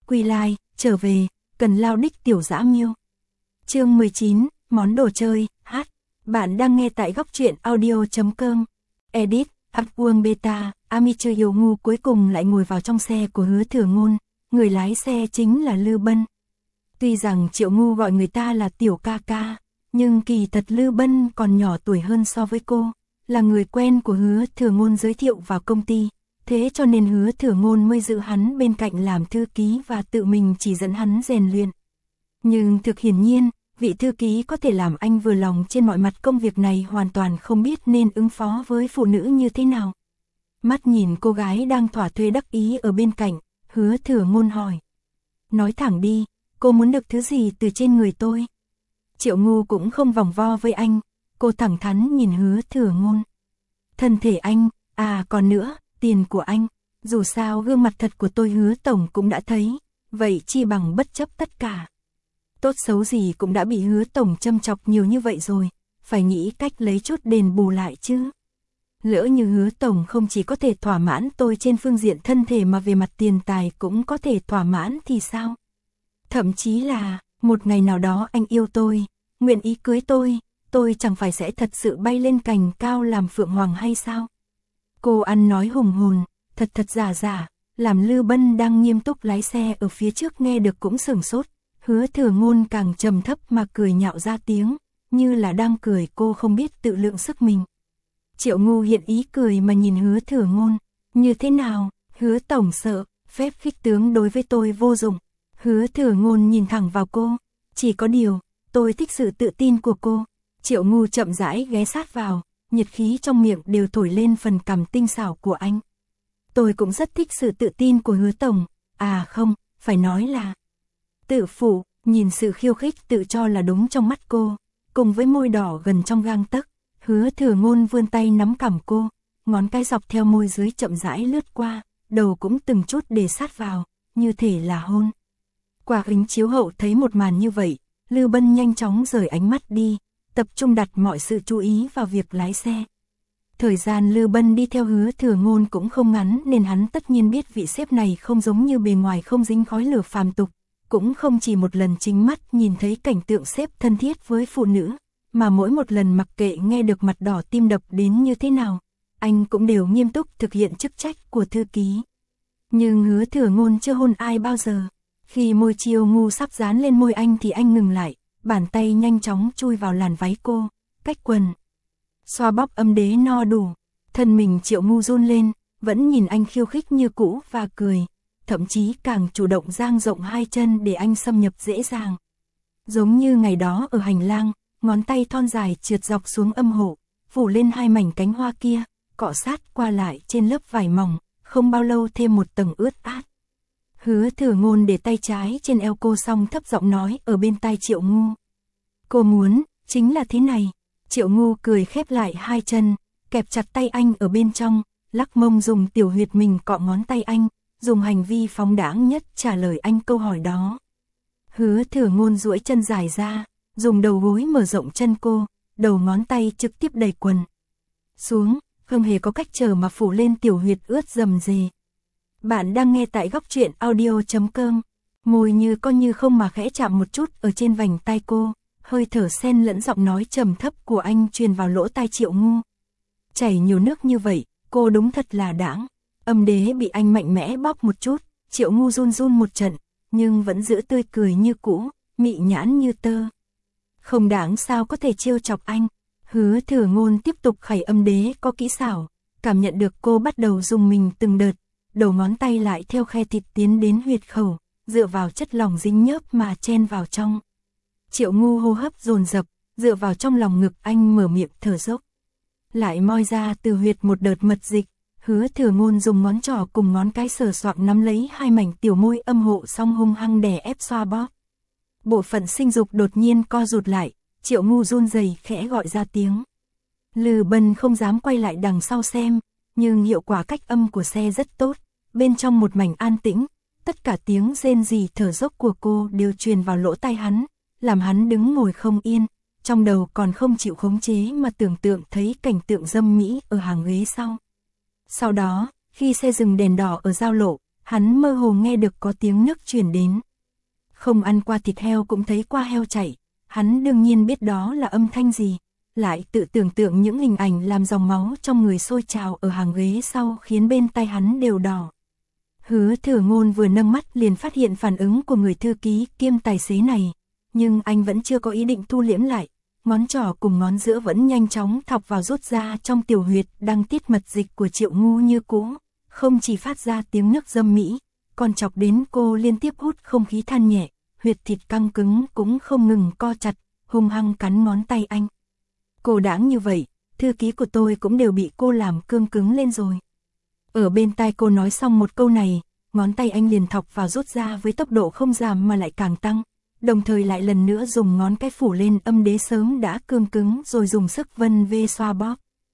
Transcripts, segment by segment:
Quy lai, trở về, cần lao đích tiểu dã miêu. Chương 19, món đồ chơi, hát. Bạn đang nghe tại góc truyện audio.com. Edit, Upworld Beta, Amateur yêu ngu cuối cùng lại ngồi vào trong xe của Hứa Thừa Ngôn, người lái xe chính là Lư Bân. Tuy rằng Triệu Ngu gọi người ta là tiểu ca ca, nhưng kỳ thật Lư Bân còn nhỏ tuổi hơn so với cô, là người quen của Hứa Thừa Ngôn giới thiệu vào công ty. Thế cho nên Hứa Thừa Ngôn mới giữ hắn bên cạnh làm thư ký và tự mình chỉ dẫn hắn rèn luyện. Nhưng thực hiển nhiên, vị thư ký có thể làm anh vừa lòng trên mọi mặt công việc này hoàn toàn không biết nên ứng phó với phụ nữ như thế nào. Mắt nhìn cô gái đang thỏa thuê đắc ý ở bên cạnh, Hứa Thừa Ngôn hỏi. Nói thẳng đi, cô muốn được thứ gì từ trên người tôi? Triệu Ngu cũng không vòng vo với anh, cô thẳng thắn nhìn Hứa Thừa Ngôn. Thân thể anh, còn nữa, tiền của anh, dù sao gương mặt thật của tôi Hứa Tổng cũng đã thấy, vậy chi bằng bất chấp tất cả. Tốt xấu gì cũng đã bị Hứa Tổng châm chọc nhiều như vậy rồi, phải nghĩ cách lấy chút đền bù lại chứ. Lỡ như Hứa Tổng không chỉ có thể thỏa mãn tôi trên phương diện thân thể mà về mặt tiền tài cũng có thể thỏa mãn thì sao? Thậm chí là, một ngày nào đó anh yêu tôi, nguyện ý cưới tôi chẳng phải sẽ thật sự bay lên cành cao làm phượng hoàng hay sao? Cô ăn nói hùng hồn, thật giả, làm Lư Bân đang nghiêm túc lái xe ở phía trước nghe được cũng sửng sốt. Hứa Thừa Ngôn càng trầm thấp mà cười nhạo ra tiếng, như là đang cười cô không biết tự lượng sức mình. Triệu Ngu hiện ý cười mà nhìn Hứa Thừa Ngôn, như thế nào, Hứa Tổng sợ, phép khích tướng đối với tôi vô dụng. Hứa Thừa Ngôn nhìn thẳng vào cô, chỉ có điều, tôi thích sự tự tin của cô. Triệu Ngu chậm rãi ghé sát vào, nhiệt khí trong miệng đều thổi lên phần cằm tinh xảo của anh. Tôi cũng rất thích sự tự tin của Hứa Tổng, không, phải nói là tự phụ, nhìn sự khiêu khích tự cho là đúng trong mắt cô, cùng với môi đỏ gần trong gang tấc, Hứa Thừa Ngôn vươn tay nắm cằm cô, ngón cái dọc theo môi dưới chậm rãi lướt qua, đầu cũng từng chút để sát vào, như thể là hôn. Qua kính chiếu hậu thấy một màn như vậy, Lư Bân nhanh chóng rời ánh mắt đi, tập trung đặt mọi sự chú ý vào việc lái xe. Thời gian Lư Bân đi theo Hứa Thừa Ngôn cũng không ngắn nên hắn tất nhiên biết vị sếp này không giống như bề ngoài không dính khói lửa phàm tục, cũng không chỉ một lần chính mắt nhìn thấy cảnh tượng sếp thân thiết với phụ nữ, mà mỗi một lần mặc kệ nghe được mặt đỏ tim đập đến như thế nào, anh cũng đều nghiêm túc thực hiện chức trách của thư ký. Nhưng Hứa Thừa Ngôn chưa hôn ai bao giờ. Khi môi Triệu Ngu sắp dán lên môi anh thì anh ngừng lại, bàn tay nhanh chóng chui vào làn váy cô, cách quần. Xoa bóp âm đế no đủ, thân mình Triệu Ngu run lên, vẫn nhìn anh khiêu khích như cũ và cười, thậm chí càng chủ động dang rộng hai chân để anh xâm nhập dễ dàng. Giống như ngày đó ở hành lang, ngón tay thon dài trượt dọc xuống âm hộ, phủ lên hai mảnh cánh hoa kia, cọ sát qua lại trên lớp vải mỏng, không bao lâu thêm một tầng ướt át. Hứa Thừa Ngôn để tay trái trên eo cô xong thấp giọng nói ở bên tai Triệu Ngu. Cô muốn, chính là thế này. Triệu Ngu cười khép lại hai chân, kẹp chặt tay anh ở bên trong, lắc mông dùng tiểu huyệt mình cọ ngón tay anh, dùng hành vi phóng đãng nhất trả lời anh câu hỏi đó. Hứa Thừa Ngôn duỗi chân dài ra, dùng đầu gối mở rộng chân cô, đầu ngón tay trực tiếp đẩy quần xuống, không hề có cách chờ mà phủ lên tiểu huyệt ướt rầm rề. Bạn đang nghe tại góc truyện audio.com, môi như có như không mà khẽ chạm một chút ở trên vành tai cô, hơi thở xen lẫn giọng nói trầm thấp của anh truyền vào lỗ tai Triệu Ngu. Chảy nhiều nước như vậy, cô đúng thật là đãng. Âm đế bị anh mạnh mẽ bóp một chút, Triệu Ngu run run một trận, nhưng vẫn giữ tươi cười như cũ, mị nhãn như tơ. Không đáng sao có thể trêu chọc anh. Hứa Thừa Ngôn tiếp tục khẩy âm đế có kỹ xảo, cảm nhận được cô bắt đầu dùng mình từng đợt, đầu ngón tay lại theo khe thịt tiến đến huyệt khẩu, dựa vào chất lỏng dính nhớp mà chen vào trong. Triệu Ngu hô hấp dồn dập, dựa vào trong lòng ngực anh mở miệng thở dốc. Lại moi ra từ huyệt một đợt mật dịch, Hứa Thừa Ngôn dùng ngón trỏ cùng ngón cái sờ soạng nắm lấy hai mảnh tiểu môi âm hộ xong hung hăng đè ép xoa bóp. Bộ phận sinh dục đột nhiên co rụt lại, Triệu Ngu run rẩy khẽ gọi ra tiếng. Lư Bân không dám quay lại đằng sau xem, nhưng hiệu quả cách âm của xe rất tốt, bên trong một mảnh an tĩnh, tất cả tiếng rên rỉ thở dốc của cô đều truyền vào lỗ tai hắn, làm hắn đứng ngồi không yên, trong đầu còn không chịu khống chế mà tưởng tượng thấy cảnh tượng dâm mỹ ở hàng ghế sau. Sau đó, khi xe dừng đèn đỏ ở giao lộ, hắn mơ hồ nghe được có tiếng nước truyền đến. Không ăn qua thịt heo cũng thấy qua heo chạy, hắn đương nhiên biết đó là âm thanh gì, lại tự tưởng tượng những hình ảnh làm dòng máu trong người sôi trào ở hàng ghế sau khiến bên tai hắn đều đỏ. Hứa Thừa Ngôn vừa nâng mắt liền phát hiện phản ứng của người thư ký kiêm tài xế này, nhưng anh vẫn chưa có ý định thu liễm lại, ngón trỏ cùng ngón giữa vẫn nhanh chóng thọc vào rút ra trong tiểu huyệt đang tiết mật dịch của Triệu Ngu như cũ, không chỉ phát ra tiếng nấc dâm mỹ, còn chọc đến cô liên tiếp hút không khí than nhẹ, huyệt thịt căng cứng cũng không ngừng co chặt, hung hăng cắn ngón tay anh. Cô đáng như vậy, thư ký của tôi cũng đều bị cô làm cương cứng lên rồi. Ở bên tai cô nói xong một câu này, ngón tay anh liền thọc vào rút ra với tốc độ không giảm mà lại càng tăng, đồng thời lại lần nữa dùng ngón cái phủ lên âm đế sớm đã cương cứng rồi dùng sức vân vê xoa bóp.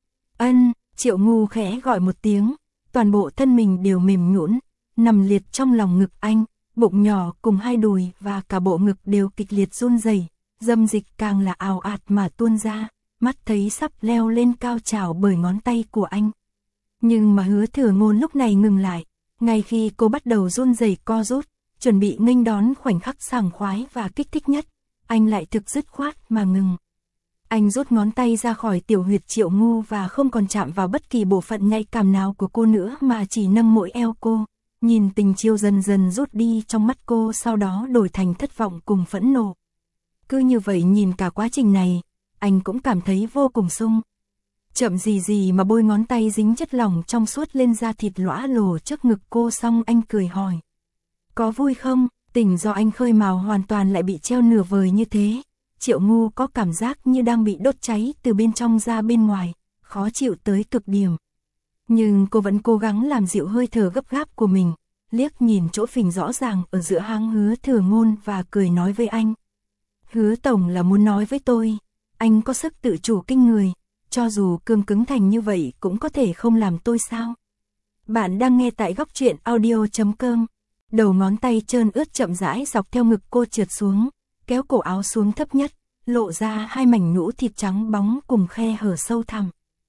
Ân, Triệu Ngu khẽ gọi một tiếng, toàn bộ thân mình đều mềm nhũn, nằm liệt trong lòng ngực anh, bụng nhỏ cùng hai đùi và cả bộ ngực đều kịch liệt run rẩy, dâm dịch càng là ào ạt mà tuôn ra, mắt thấy sắp leo lên cao trào bởi ngón tay của anh. Nhưng mà Hứa Thừa Ngôn lúc này ngừng lại, ngay khi cô bắt đầu run rẩy co rút, chuẩn bị nghênh đón khoảnh khắc sảng khoái và kích thích nhất, anh lại thực dứt khoát mà ngừng. Anh rút ngón tay ra khỏi tiểu huyệt Triệu Ngu và không còn chạm vào bất kỳ bộ phận nhạy cảm nào của cô nữa mà chỉ nâng mỗi eo cô, nhìn tình chiêu dần dần rút đi trong mắt cô, sau đó đổi thành thất vọng cùng phẫn nộ. Cứ như vậy nhìn cả quá trình này, anh cũng cảm thấy vô cùng sung. Chậm gì mà bôi ngón tay dính chất lỏng trong suốt lên da thịt lõa lồ trước ngực cô, xong anh cười hỏi. Có vui không? Tình do anh khơi mào hoàn toàn lại bị treo nửa vời như thế. Triệu Ngu có cảm giác như đang bị đốt cháy từ bên trong ra bên ngoài, khó chịu tới cực điểm. Nhưng cô vẫn cố gắng làm dịu hơi thở gấp gáp của mình, liếc nhìn chỗ phình rõ ràng ở giữa háng Hứa Thừa Ngôn và cười nói với anh. Hứa Tổng là muốn nói với tôi, anh có sức tự chủ kinh người, cho dù cương cứng thành như vậy cũng có thể không làm tôi sao. Bạn đang nghe tại Góc Truyện Audio.com. Đầu ngón tay trơn ướt chậm rãi dọc theo ngực cô trượt xuống, kéo cổ áo xuống thấp nhất, lộ ra hai mảnh nhũ thịt trắng bóng cùng khe hở sâu thẳm.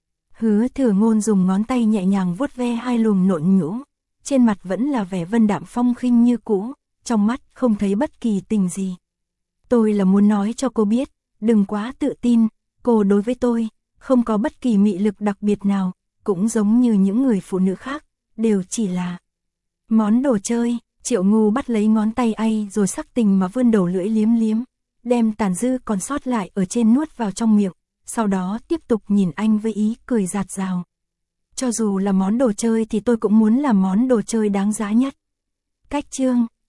Hứa Thừa Ngôn dùng ngón tay nhẹ nhàng vuốt ve hai luồng nộn nhũ, trên mặt vẫn là vẻ vân đạm phong khinh như cũ, trong mắt không thấy bất kỳ tình gì. Tôi là muốn nói cho cô biết, đừng quá tự tin, cô đối với tôi không có bất kỳ mị lực đặc biệt nào, cũng giống như những người phụ nữ khác, đều chỉ là món đồ chơi. Triệu Ngu bắt lấy ngón tay anh rồi sắc tình mà vươn đầu lưỡi liếm liếm, đem tàn dư còn sót lại ở trên nuốt vào trong miệng, sau đó tiếp tục nhìn anh với ý cười rạt rào. Cho dù là món đồ chơi thì tôi cũng muốn là món đồ chơi đáng giá nhất. Cách chương